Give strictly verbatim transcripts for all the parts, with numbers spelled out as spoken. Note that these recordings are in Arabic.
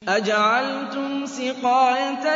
أَجَعَلْتُمْ سِقَايَةَ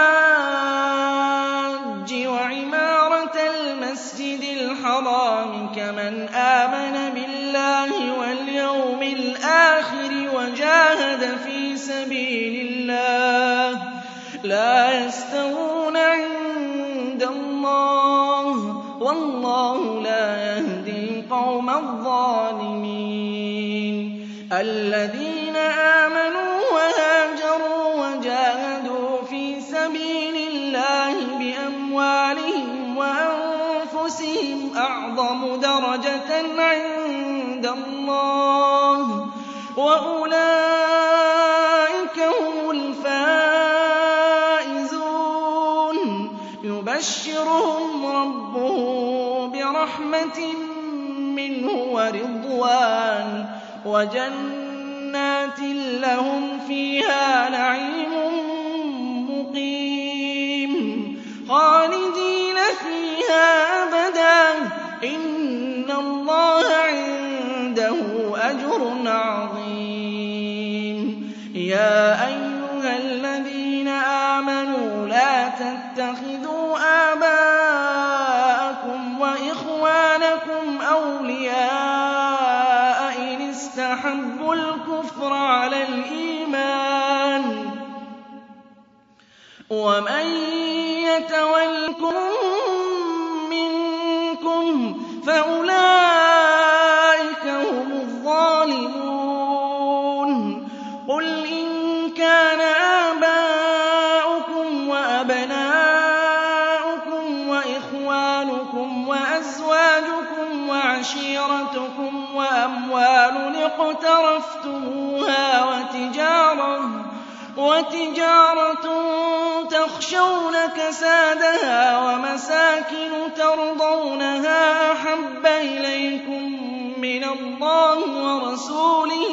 الْحَاجِّ وَعِمَارَةَ الْمَسْجِدِ الْحَرَامِ كَمَنْ آمَنَ بِاللَّهِ وَالْيَوْمِ الْآخِرِ وَجَاهَدَ فِي سَبِيلِ اللَّهِ ۚ لَا يَسْتَوُونَ عِندَ اللَّهِ ۗ وَاللَّهُ لَا يَهْدِي الْقَوْمَ الظَّالِمِينَ. الَّذِينَ آمَنُوا وَهَاجَرُوا وَجَاهَدُوا فِي سَبِيلِ اللَّهِ بِأَمْوَالِهِمْ وَأَنفُسِهِمْ أَعْظَمُ دَرَجَةً عِندَ اللَّهِ ۚ وَأُولَٰئِكَ هُمُ الْفَائِزُونَ. يُبَشِّرُهُمْ رَبُّهُم بِرَحْمَةٍ مِّنْهُ وَرِضْوَانٍ وَجَنَّاتٍ لَّهُمْ فِيهَا نَعِيمٌ مُّقِيمٌ خَالِدِينَ فِيهَا أَبَدًا ۚ إِنَّ اللَّهَ عِندَهُ أَجْرٌ عَظِيمٌ. يَا أَيُّهَا الَّذِينَ آمَنُوا لَا تَتَّخِذُوا آبَاءَكُمْ وَإِخْوَانَكُمْ أَوْلِيَاءَ إِنِ اسْتَحَبُّوا الْكُفْرَ عَلَى الْإِيمَانِ ۚ وَمَن يَتَوَلَّهُم مِّنكُمْ فَأُولَٰئِكَ هُمُ الظَّالِمُونَ. قُلْ إِن كَانَ آبَاؤُكُمْ وَأَبْنَاؤُكُمْ وَإِخْوَانُكُمْ وَأَزْوَاجُكُمْ وَعَشِيرَتُكُمْ وَأَمْوَالٌ اقْتَرَفْتُمُوهَا وَتِجَارَةٌ تَخْشَوْنَ كَسَادَهَا وَمَسَاكِنُ تَرْضَوْنَهَا أَحَبَّ إِلَيْكُم مِّنَ اللَّهِ وَرَسُولِهِ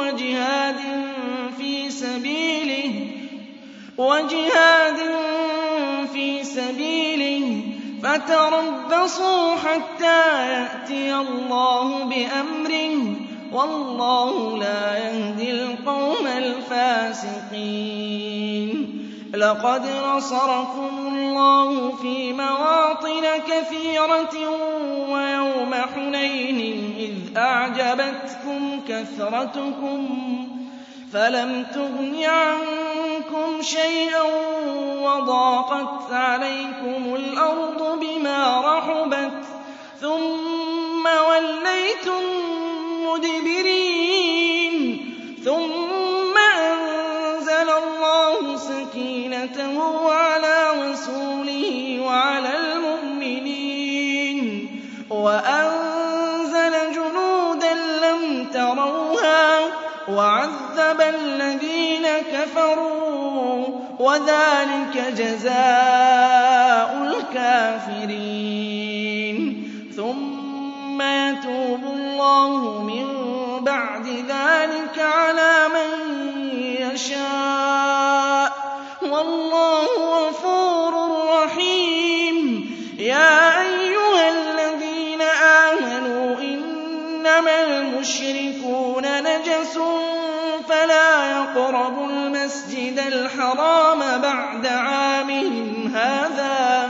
وَجِهَادٍ فِي سَبِيلِهِ فَتَرَبَّصُوا حَتَّىٰ يَأْتِيَ اللَّهُ بِأَمْرِهِ ۗ وَاللَّهُ لَا يَهْدِي الْقَوْمَ الْفَاسِقِينَ. لَقَدْ نَصَرَكُمُ اللَّهُ فِي مَوَاطِنَ كَثِيرَةٍ وَيَوْمَ حُنَيْنٍ إِذْ أَعْجَبَتْكُمْ كَثْرَتُكُمْ فَلَمْ تُغْنِ عَنكُمْ شَيْئًا وَضَاقَتْ عَلَيْكُمُ الْأَرْضُ بِمَا رَحُبَتْ ثُمَّ وَلَّيْتُم مُّدْبِرِينَ. ثُمَّ أَنزَلَ اللَّهُ سَكِينَتَهُ عَلَىٰ رَسُولِهِ وَعَلَى الْمُؤْمِنِينَ وَأَنزَلَ جُنُودًا لَّمْ تَرَوْهَا وَعَذَّبَ الَّذِينَ كَفَرُوا ۚ وَذَٰلِكَ جَزَاءُ الْكَافِرِينَ. ثُمَّ يَتُوبُ اللَّهُ مِن بَعْدِ ذَٰلِكَ عَلَىٰ مَن يَشَاءُ ۗ وَاللَّهُ غَفُورٌ رَّحِيمٌ. يَا أَيُّهَا الَّذِينَ آمَنُوا إِنَّمَا الْمُشْرِكُونَ نَجَسٌ فَلَا يَقْرَبُوا الْمَسْجِدَ الْحَرَامَ بَعْدَ عَامِهِمْ هَٰذَا ۚ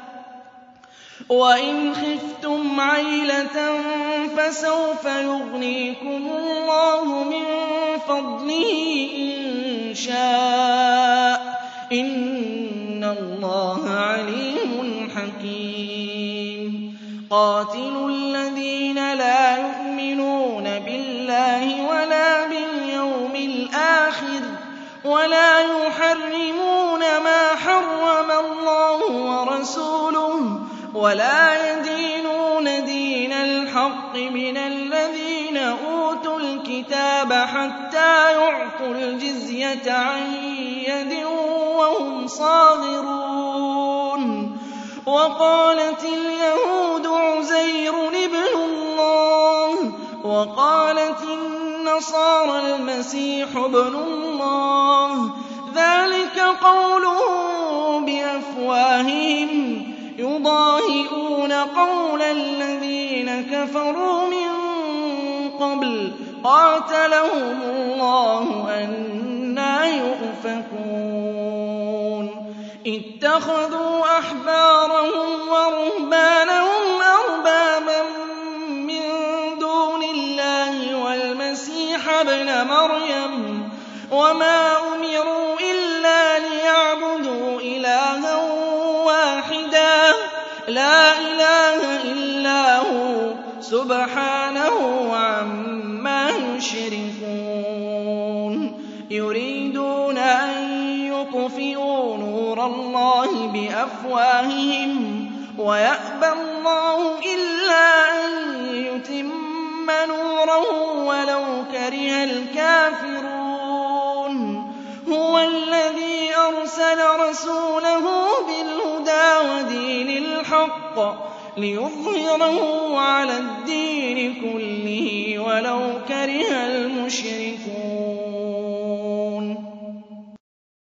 وَإِنْ خِفْتُمْ عَيْلَةً فَسَوْفَ يُغْنِيكُمُ اللَّهُ مِن فَضْلِهِ إِن شَاءَ ۚ إِنَّ اللَّهَ عَلِيمٌ حَكِيمٌ. قَاتِلُوا الَّذِينَ لَا يُؤْمِنُونَ بِاللَّهِ وَلَا بِالْيَوْمِ الْآخِرِ وَلَا يُحَرِّمُونَ مَا حَرَّمَ اللَّهُ وَرَسُولُهُ وَلَا يَدِينُونَ دِينَ الْحَقِّ مِنَ الَّذِينَ أُوتُوا الْكِتَابَ حَتَّىٰ يُعْطُوا الْجِزْيَةَ عَن يَدٍ وَهُمْ صَاغِرُونَ. وَقَالَتِ الْيَهُودُ عُزَيْرٌ ابْنُ اللَّهِ وَقَالَتِ النَّصَارَى الْمَسِيحُ ابْنُ اللَّهِ ۖ ذَٰلِكَ قَوْلُهُم بِأَفْوَاهِهِمْ يُضَاهِئُونَ قَوْلَ الَّذِينَ كَفَرُوا مِن قَبْلُ ۚ قَاتَلَهُمُ اللَّهُ ۖ أَنَّىٰ يُؤْفَكُونَ. يُؤْفَكُونَ اتَّخَذُوا أَحْبَارَهُمْ وَرُهْبَانَهُمْ أَرْبَابًا مِّن دُونِ اللَّهِ وَالْمَسِيحَ ابْنَ مَرْيَمَ وَمَا أُمِرُوا إِلَّا لِيَعْبُدُوا إِلَٰهًا وَاحِدًا لَّا إِلَٰهَ إِلَّا هُوَ سُبْحَانَهُ عَمَّا يُشْرِكُونَ يُرِيدُونَ أَن يُطْفِئُوا نُورَ اللَّهِ بِأَفْوَاهِهِمْ وَيَأْبَى اللَّهُ إِلَّا أَن يُتِمَّ نُورَهُ وَلَوْ كَرِهَ الْكَافِرُونَ هُوَ الَّذِي أَرْسَلَ رَسُولَهُ بِالْهُدَىٰ وَدِينِ الْحَقِّ لِيُظْهِرَهُ عَلَى الدِّينِ كُلِّهِ وَلَوْ كَرِهَ الْمُشْرِكُونَ